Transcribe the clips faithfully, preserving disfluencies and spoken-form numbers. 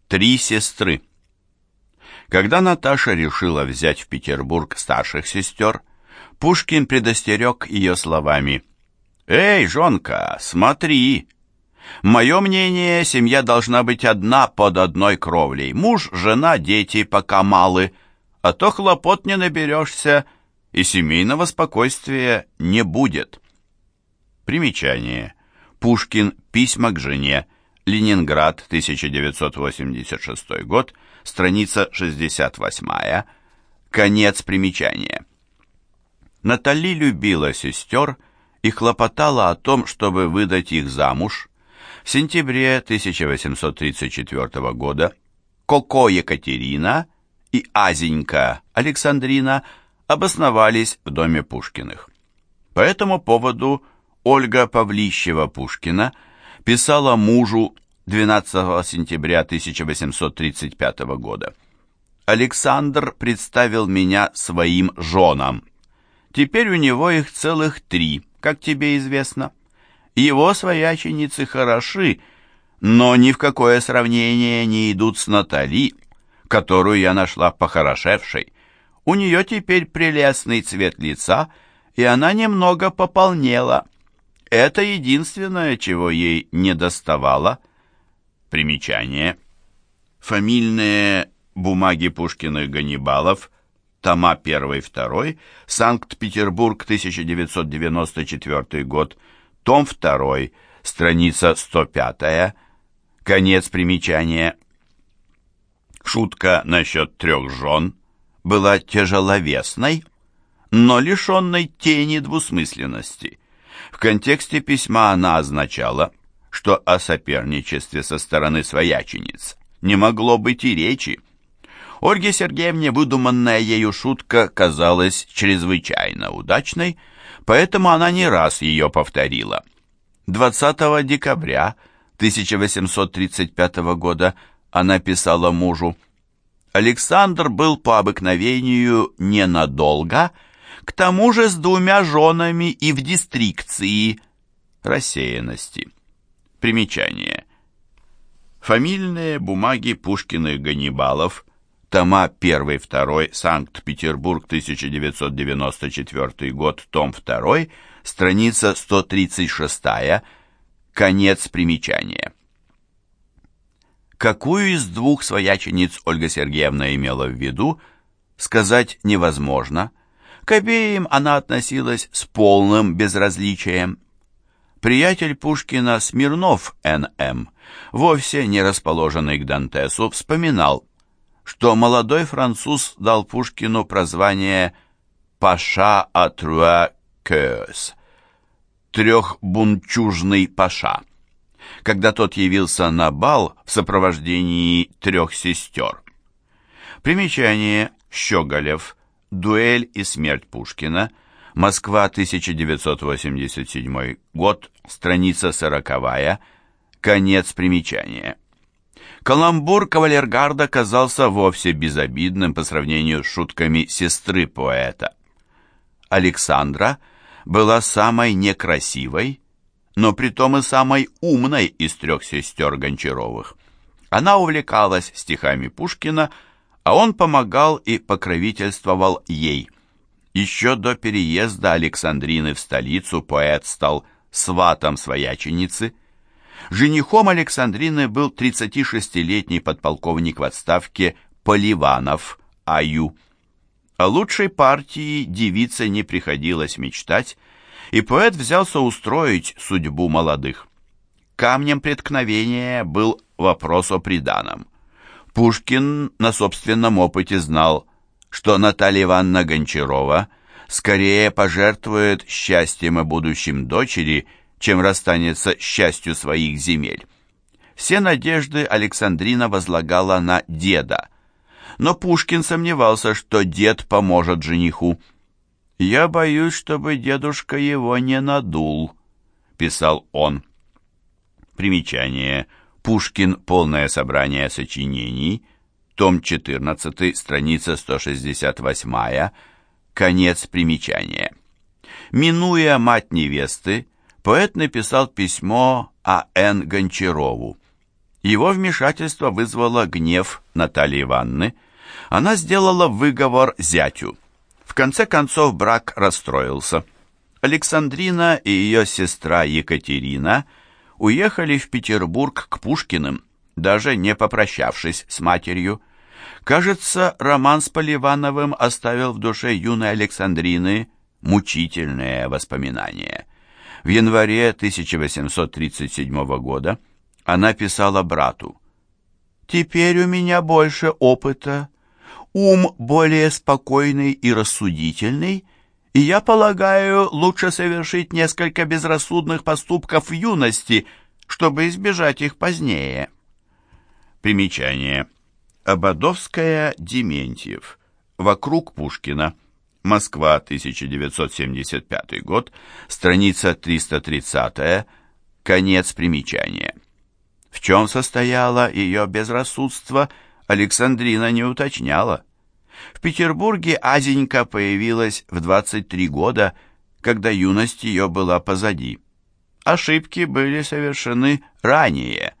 Три сестры. Когда Наташа решила взять в Петербург старших сестер, Пушкин предостерег ее словами: «Эй, жонка, смотри! Мое мнение, семья должна быть одна под одной кровлей. Муж, жена, дети, пока малы, а то хлопот не наберешься, и семейного спокойствия не будет». Примечание. Пушкин. Письма к жене. Ленинград, тысяча девятьсот восемьдесят шестой год, страница шестьдесят восьмая. Конец примечания. Натали любила сестер и хлопотала о том, чтобы выдать их замуж. В сентябре тысяча восемьсот тридцать четвёртого года Коко Екатерина и Азенька Александрина обосновались в доме Пушкиных. По этому поводу Ольга Павлищева-Пушкина писала мужу двенадцатого сентября тысяча восемьсот тридцать пятого года: «Александр представил меня своим женам. Теперь у него их целых три, как тебе известно. Его свояченицы хороши, но ни в какое сравнение не идут с Натали, которую я нашла похорошевшей. У нее теперь прелестный цвет лица, и она немного пополнела. Это единственное, чего ей недоставало». Примечание. Фамильные бумаги Пушкиных-Ганнибалов, тома один-два, Санкт-Петербург, тысяча девятьсот девяносто четвёртый год, том два, страница сто пятая, конец примечания. Шутка насчет трех жен была тяжеловесной, но лишенной тени двусмысленности. В контексте письма она означала, что о соперничестве со стороны своячениц не могло быть и речи. Ольге Сергеевне выдуманная ею шутка казалась чрезвычайно удачной, поэтому она не раз ее повторила. двадцатого декабря тысяча восемьсот тридцать пятого года она писала мужу: «Александр был по обыкновению ненадолго, к тому же с двумя женами и в дистрикции рассеянности». Примечание. Фамильные бумаги Пушкиных-Ганнибалов, тома один-два, Санкт-Петербург, тысяча девятьсот девяносто четвёртый год, том два, страница сто тридцать шестая, конец примечания. Какую из двух своячениц Ольга Сергеевна имела в виду, сказать невозможно. К обеим она относилась с полным безразличием. Приятель Пушкина Смирнов Н М, вовсе не расположенный к Дантесу, вспоминал, что молодой француз дал Пушкину прозвание «Паша à trois queues» — «трехбунчужный паша», когда тот явился на бал в сопровождении трех сестер. Примечание. Щеголев. Дуэль и смерть Пушкина. Москва, тысяча девятьсот восемьдесят седьмой год, страница сороковая, конец примечания. Каламбур кавалергарда казался вовсе безобидным по сравнению с шутками сестры поэта. Александра была самой некрасивой, но притом и самой умной из трех сестер Гончаровых. Она увлекалась стихами Пушкина, а он помогал и покровительствовал ей. Еще до переезда Александрины в столицу поэт стал сватом свояченицы. Женихом Александрины был тридцатишестилетний подполковник в отставке Поливанов А Ю. О лучшей партии девице не приходилось мечтать, и поэт взялся устроить судьбу молодых. Камнем преткновения был вопрос о приданом. Пушкин на собственном опыте знал, что Наталья Ивановна Гончарова скорее пожертвует счастьем и будущим дочери, чем расстанется с частью своих земель. Все надежды Александрина возлагала на деда, но Пушкин сомневался, что дед поможет жениху. «Я боюсь, чтобы дедушка его не надул», — писал он. Примечание. Пушкин. Полное собрание сочинений. Том четырнадцатый, страница сто шестьдесят восьмая, конец примечания. Минуя мать невесты, поэт написал письмо А Н Гончарову. Его вмешательство вызвало гнев Натальи Ивановны. Она сделала выговор зятю. В конце концов брак расстроился. Александрина и ее сестра Екатерина уехали в Петербург к Пушкиным, даже не попрощавшись с матерью. Кажется, роман с Поливановым оставил в душе юной Александрины мучительные воспоминания. В январе тысяча восемьсот тридцать седьмого года она писала брату: «Теперь у меня больше опыта, ум более спокойный и рассудительный, и я полагаю, лучше совершить несколько безрассудных поступков в юности, чтобы избежать их позднее». Примечание. Ободовская, Дементьев. Вокруг Пушкина. Москва, тысяча девятьсот семьдесят пятый год. Страница триста тридцать. Конец примечания. В чем состояло ее безрассудство, Александрина не уточняла. В Петербурге Азенька появилась в двадцать три года, когда юность ее была позади. Ошибки были совершены ранее.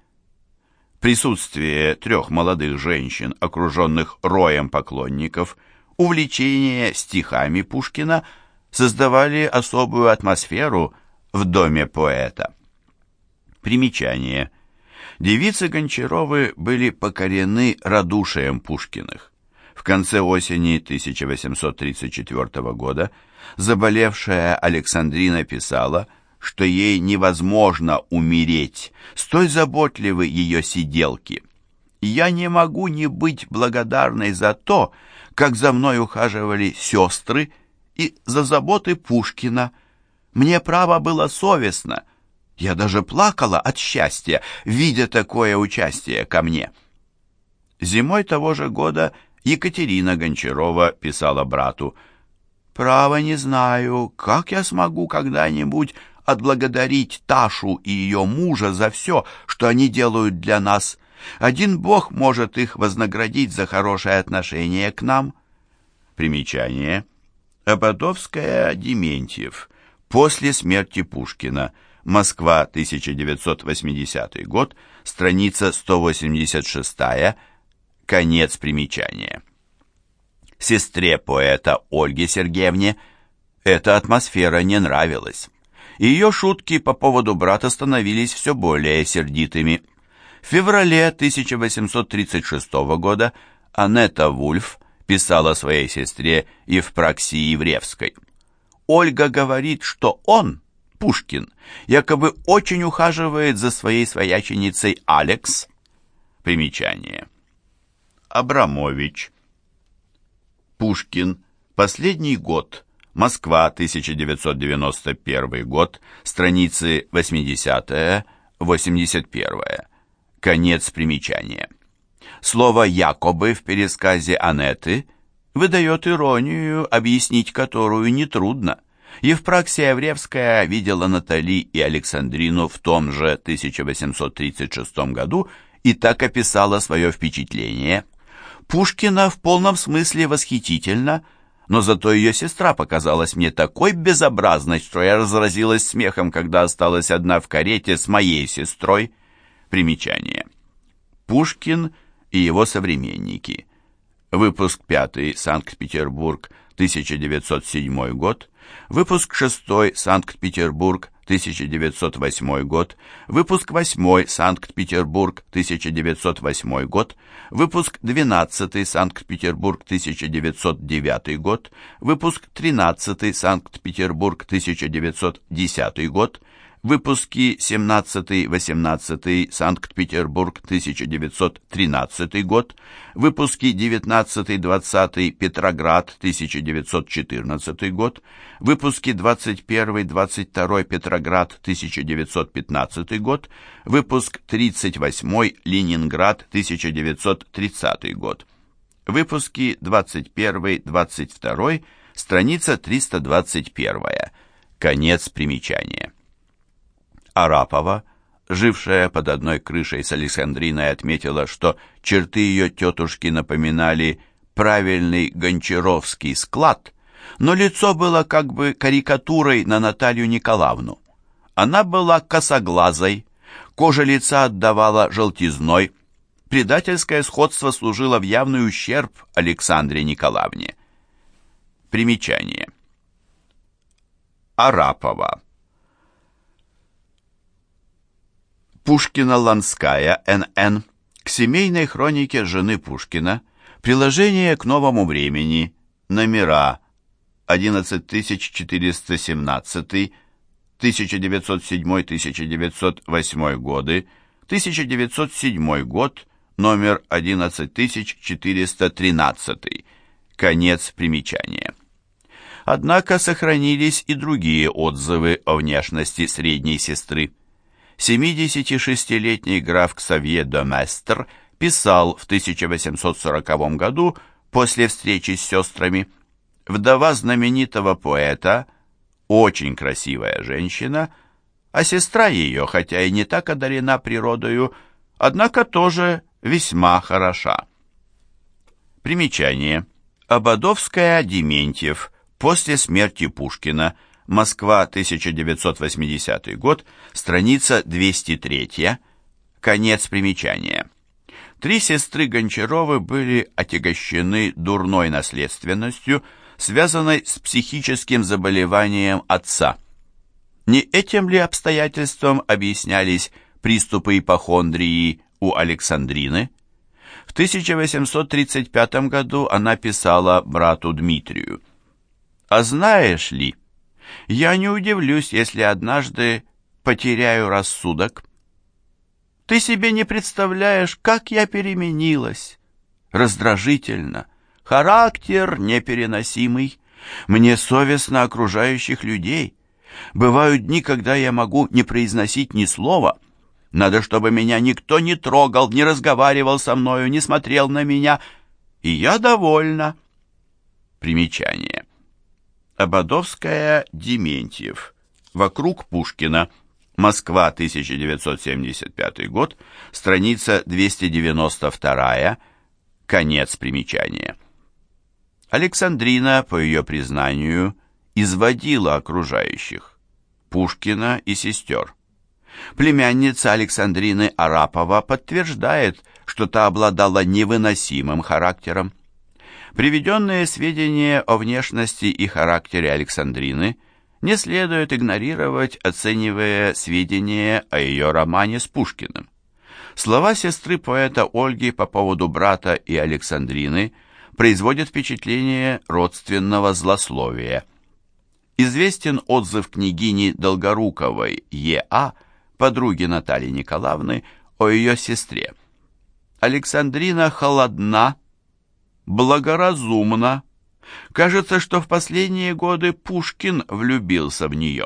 Присутствие трех молодых женщин, окруженных роем поклонников, увлечение стихами Пушкина создавали особую атмосферу в доме поэта. Примечание. Девицы Гончаровы были покорены радушием Пушкиных. В конце осени тысяча восемьсот тридцать четвёртого года заболевшая Александрина писала, что ей невозможно умереть, столь заботливы ее сиделки. «Я не могу не быть благодарной за то, как за мной ухаживали сестры и за заботы Пушкина. Мне, право, было совестно. Я даже плакала от счастья, видя такое участие ко мне». Зимой того же года Екатерина Гончарова писала брату: «Право не знаю, как я смогу когда-нибудь отблагодарить Ташу и ее мужа за все, что они делают для нас. Один Бог может их вознаградить за хорошее отношение к нам». Примечание. Ободовская, Дементьев. После смерти Пушкина. Москва, тысяча девятьсот восьмидесятый год. Страница сто восемьдесят шесть. Конец примечания. Сестре поэта Ольге Сергеевне эта атмосфера не нравилась. Ее шутки по поводу брата становились все более сердитыми. В феврале тысяча восемьсот тридцать шестого года Анетта Вульф писала своей сестре Евпраксии Ивревской: «Ольга говорит, что он, Пушкин, якобы очень ухаживает за своей свояченицей Алекс». Примечание. Абрамович. Пушкин. Последний год. Москва, тысяча девятьсот девяносто первый год. Страницы восьмидесятые-восемьдесят первые. Конец примечания. Слово «якобы» в пересказе Анетты выдает иронию, объяснить которую нетрудно. Евпраксия Ивревская видела Натали и Александрину в том же тысяча восемьсот тридцать шестом году и так описала свое впечатление: «Пушкина в полном смысле восхитительно, но зато ее сестра показалась мне такой безобразной, что я разразилась смехом, когда осталась одна в карете с моей сестрой». Примечание. Пушкин и его современники. Выпуск пятый, Санкт-Петербург, тысяча девятьсот седьмой год. Выпуск шестой, Санкт-Петербург, тысяча девятьсот восьмой год. Выпуск восьмой, Санкт-Петербург, тысяча девятьсот восьмой год. Выпуск двенадцатый, Санкт-Петербург, тысяча девятьсот девятый год. Выпуск тринадцатый, Санкт-Петербург, тысяча девятьсот десятый год. Выпуски семнадцатый-восемнадцатый, Санкт-Петербург, тысяча девятьсот тринадцатый год. Выпуски девятнадцатый-двадцатый, Петроград, тысяча девятьсот четырнадцатый год. Выпуски двадцать первый-двадцать второй, Петроград, тысяча девятьсот пятнадцатый год. Выпуск тридцать восьмой, Ленинград, тысяча девятьсот тридцатый год. Выпуски двадцать первый-двадцать второй, страница триста двадцать первая. Конец примечания. Арапова, жившая под одной крышей с Александриной, отметила, что черты ее тетушки напоминали правильный гончаровский склад, но лицо было как бы карикатурой на Наталью Николаевну. Она была косоглазой, Кожа лица отдавала желтизной. Предательское сходство служило в явный ущерб Александре Николаевне. Примечание. Арапова. Пушкина-Ланская, Н Н. К семейной хронике жены Пушкина. Приложение к новому времени. Номера одиннадцать тысяч четыреста семнадцать, тысяча девятьсот седьмой — тысяча девятьсот восьмой годы, тысяча девятьсот седьмой год, номер одиннадцать тысяч четыреста тринадцать. Конец примечания. Однако сохранились и другие отзывы о внешности средней сестры. семидесятишестилетний граф Ксавье де Местр писал в тысяча восемьсот сороковом году после встречи с сестрами: «Вдова знаменитого поэта, очень красивая женщина, а сестра ее, хотя и не так одарена природою, однако тоже весьма хороша». Примечание. Ободовская, Дементьев. После смерти Пушкина. Москва, тысяча девятьсот восьмидесятый год. Страница двести три. Конец примечания. Три сестры Гончаровы были отягощены дурной наследственностью, связанной с психическим заболеванием отца. Не этим ли обстоятельством объяснялись приступы ипохондрии у Александрины? В тысяча восемьсот тридцать пятом году она писала брату Дмитрию: «А знаешь ли, я не удивлюсь, если однажды потеряю рассудок. Ты себе не представляешь, как я переменилась. Раздражительно, характер непереносимый. Мне совестно окружающих людей. Бывают дни, когда я могу не произносить ни слова. Надо, чтобы меня никто не трогал, не разговаривал со мною, не смотрел на меня. И я довольна». Примечание. Ободовская, Дементьев. Вокруг Пушкина. Москва, тысяча девятьсот семьдесят пятый год. Страница двести девяносто два. Конец примечания. Александрина, по ее признанию, изводила окружающих, Пушкина и сестер. Племянница Александрины Арапова подтверждает, что та обладала невыносимым характером. Приведенные сведения о внешности и характере Александрины не следует игнорировать, оценивая сведения о ее романе с Пушкиным. Слова сестры поэта Ольги по поводу брата и Александрины производят впечатление родственного злословия. Известен отзыв княгини Долгоруковой Е А, подруги Натальи Николаевны, о ее сестре. Александрина холодна, благоразумна. Кажется, что в последние годы Пушкин влюбился в нее.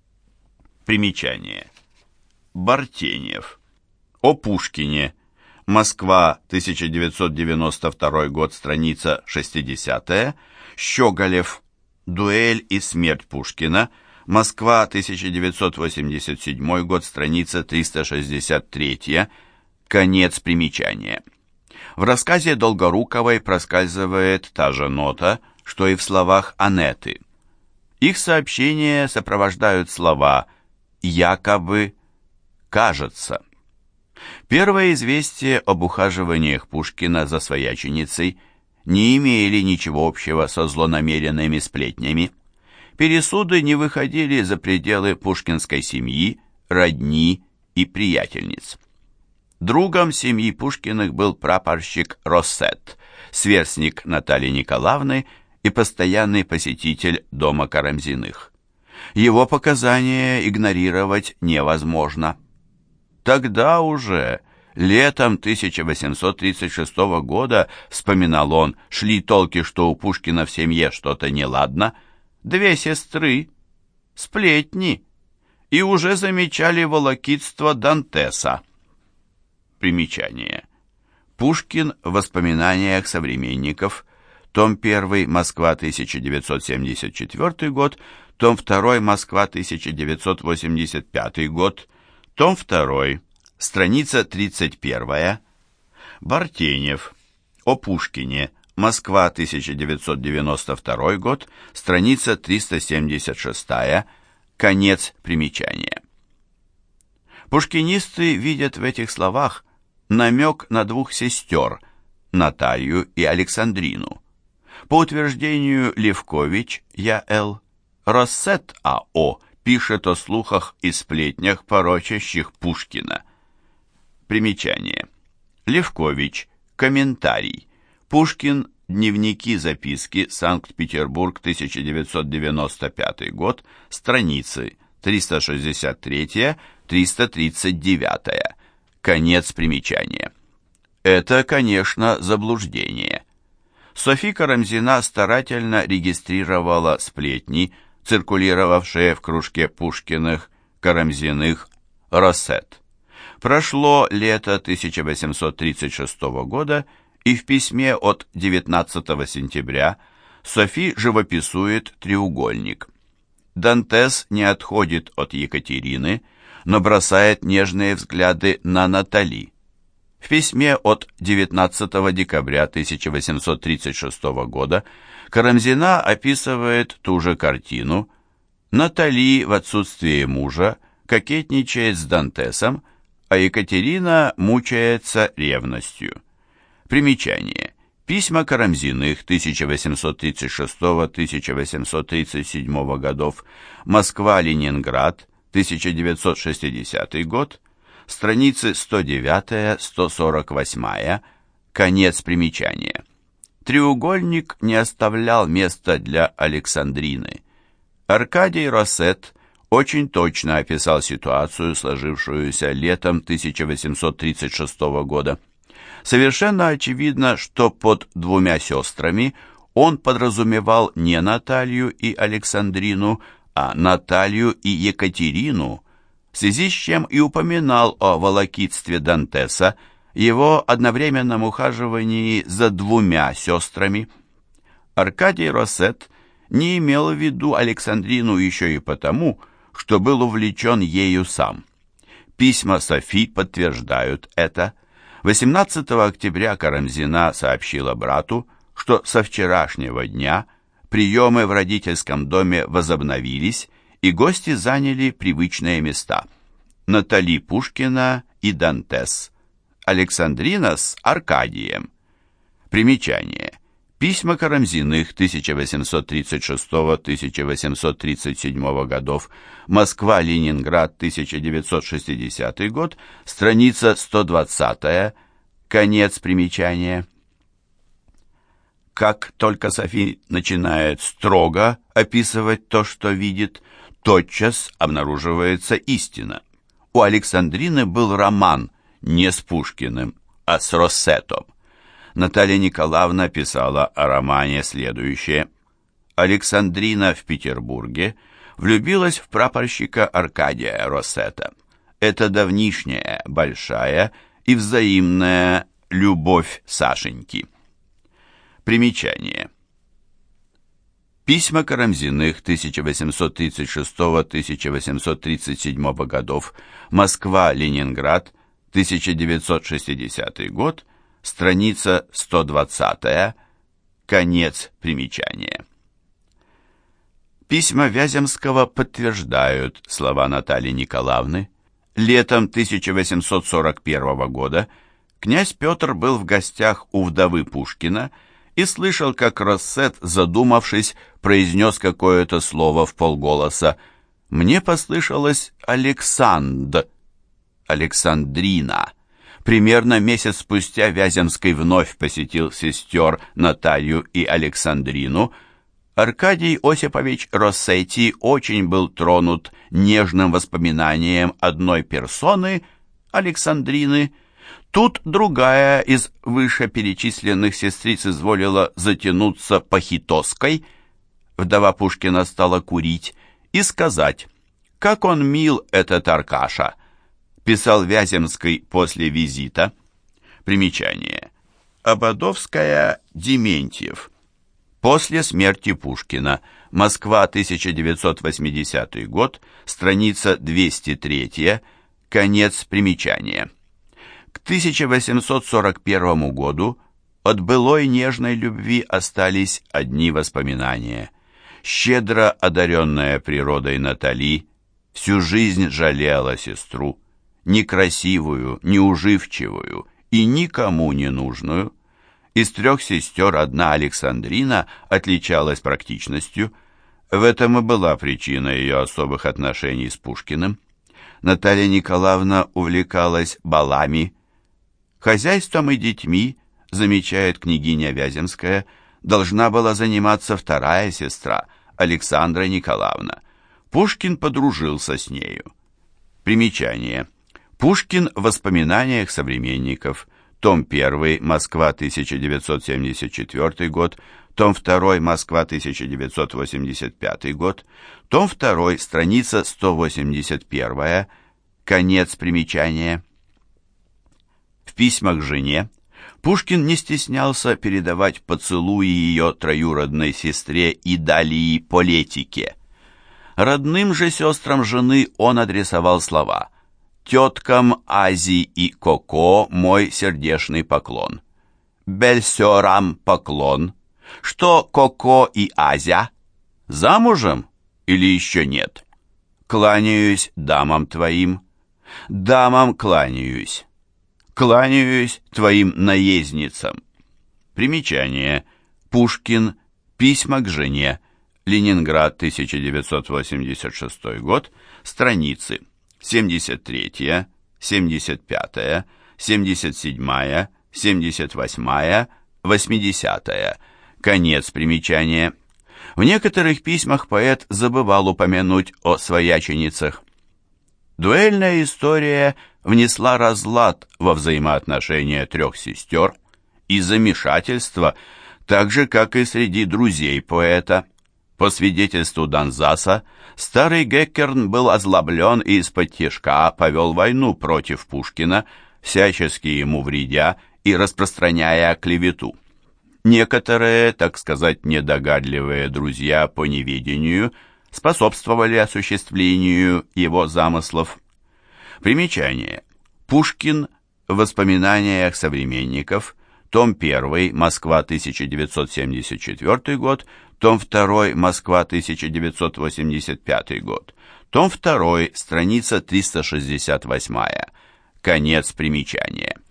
Примечание. Бартенев. О Пушкине. Москва, тысяча девятьсот девяносто второй год, страница шестидесятая. Щеголев. Дуэль и смерть Пушкина. Москва, тысяча девятьсот восемьдесят седьмой год, страница триста шестьдесят три. Конец примечания. В рассказе Долгоруковой проскальзывает та же нота, что и в словах Анеты. Их сообщения сопровождают слова «якобы», «кажется». Первые известия об ухаживаниях Пушкина за свояченицей не имели ничего общего со злонамеренными сплетнями. Пересуды не выходили за пределы пушкинской семьи, родни и приятельниц. Другом семьи Пушкиных был прапорщик Россет, сверстник Натальи Николаевны и постоянный посетитель дома Карамзиных. Его показания игнорировать невозможно. Тогда уже, летом тысяча восемьсот тридцать шестого года, вспоминал он, шли толки, что у Пушкина в семье что-то неладно, две сестры, сплетни, и уже замечали волокитство Дантеса. Примечание. Пушкин в воспоминаниях современников, том первый, Москва, тысяча девятьсот семьдесят четвёртый год, том второй, Москва, тысяча девятьсот восемьдесят пятый год, том второй, страница тридцать первая. Бартенев. О Пушкине. Москва, тысяча девятьсот девяносто второй год, страница триста семьдесят шестая. Конец примечания. Пушкинисты видят в этих словах намек на двух сестер, Наталью и Александрину. По утверждению Левкович Я.Л., Россет А.О. пишет о слухах и сплетнях, порочащих Пушкина. Примечание. Левкович. Комментарий. Пушкин. Дневники, записки. Санкт-Петербург, тысяча девятьсот девяносто пятый год. Страницы триста шестьдесят три — триста тридцать девять. Конец примечания. Это, конечно, заблуждение. Софи Карамзина старательно регистрировала сплетни, циркулировавшие в кружке Пушкиных, Карамзиных, Россет. Прошло лето тысяча восемьсот тридцать шестого года, и в письме от девятнадцатого сентября Софи живописует треугольник. Дантес не отходит от Екатерины, но бросает нежные взгляды на Натали. В письме от девятнадцатого декабря тысяча восемьсот тридцать шестого года Карамзина описывает ту же картину. Натали в отсутствие мужа кокетничает с Дантесом, а Екатерина мучается ревностью. Примечание. Письма Карамзиных тысяча восемьсот тридцать шестого — тысяча восемьсот тридцать седьмого годов, Москва-Ленинград, тысяча девятьсот шестидесятый год, страницы сто девять — сто сорок восемь, конец примечания. Треугольник не оставлял места для Александрины. Аркадий Россет очень точно описал ситуацию, сложившуюся летом тысяча восемьсот тридцать шестого года. Совершенно очевидно, что под двумя сестрами он подразумевал не Наталью и Александрину, а Наталью и Екатерину, в связи с чем и упоминал о волокитстве Дантеса, его одновременном ухаживании за двумя сестрами. Аркадий Россет не имел в виду Александрину еще и потому, что был увлечен ею сам. Письма Софи подтверждают это. восемнадцатого октября Карамзина сообщила брату, что со вчерашнего дня приемы в родительском доме возобновились, и гости заняли привычные места. Натали Пушкина и Дантес, Александрина с Аркадием. Примечание. Письма Карамзиных тысяча восемьсот тридцать шестого — тысяча восемьсот тридцать седьмого годов, Москва-Ленинград, тысяча девятьсот шестидесятый год, страница сто двадцать, конец примечания. Как только Софи начинает строго описывать то, что видит, тотчас обнаруживается истина. У Александрины был роман не с Пушкиным, а с Россетом. Наталья Николаевна писала о романе следующее. Александрина в Петербурге влюбилась в прапорщика Аркадия Россета. Это давнишняя, большая и взаимная любовь Сашеньки. Примечание. Письма Карамзиных тысяча восемьсот тридцать шестого — тысяча восемьсот тридцать седьмого годов, Москва-Ленинград, тысяча девятьсот шестидесятый год, страница сто двадцать, конец примечания. Письма Вяземского подтверждают слова Натальи Николаевны. Летом тысяча восемьсот сорок первого года князь Петр был в гостях у вдовы Пушкина и слышал, как Россет, задумавшись, произнес какое-то слово вполголоса. «Мне послышалось Александр, Александрина». Примерно месяц спустя Вяземский вновь посетил сестер Наталью и Александрину. Аркадий Осипович Россетти очень был тронут нежным воспоминанием одной персоны, Александрины. Тут другая из вышеперечисленных сестриц изволила затянуться похитоской. Вдова Пушкина стала курить и сказать: «Как он мил, этот Аркаша», писал Вяземский после визита. Примечание. Ободовская, Дементьев. После смерти Пушкина. Москва, тысяча девятьсот восьмидесятый год, страница двести три, конец примечания. К тысяча восемьсот сорок первому году от былой нежной любви остались одни воспоминания. Щедро одаренная природой Натали всю жизнь жалела сестру, некрасивую, неуживчивую и никому не нужную. Из трех сестер одна, Александрина, отличалась практичностью. В этом и была причина ее особых отношений с Пушкиным. Наталья Николаевна увлекалась балами. Хозяйством и детьми, замечает княгиня Вяземская, должна была заниматься вторая сестра, Александра Николаевна. Пушкин подружился с нею. Примечание. Пушкин в воспоминаниях современников. Том один, Москва, тысяча девятьсот семьдесят четвёртый год. Том два, Москва, тысяча девятьсот восемьдесят пятый год. Том два, страница сто восемьдесят один. Конец примечания. В письмах жене Пушкин не стеснялся передавать поцелуи ее троюродной сестре Идалии Полетике. Родным же сестрам жены он адресовал слова: «Теткам Ази и Коко мой сердечный поклон. Бельсерам поклон. Что Коко и Азя? Замужем или еще нет? Кланяюсь дамам твоим, дамам кланяюсь, кланяюсь твоим наездницам». Примечание. Пушкин. Письма к жене. Ленинград, тысяча девятьсот восемьдесят шестой год. Страницы семьдесят третья, семьдесят пятая, семьдесят седьмая, семьдесят восьмая, восьмидесятая. Конец примечания. В некоторых письмах поэт забывал упомянуть о свояченицах. Дуэльная история внесла разлад во взаимоотношения трех сестер и замешательство, так же, как и среди друзей поэта. По свидетельству Донзаса, старый Геккерн был озлоблен и из-под тишка повел войну против Пушкина, всячески ему вредя и распространяя клевету. Некоторые, так сказать, недогадливые друзья по неведению способствовали осуществлению его замыслов. Примечание. Пушкин в воспоминаниях современников, том один, Москва, тысяча девятьсот семьдесят четвёртый год, том два, Москва, тысяча девятьсот восемьдесят пятый год, том два, страница триста шестьдесят восьмая. Конец примечания.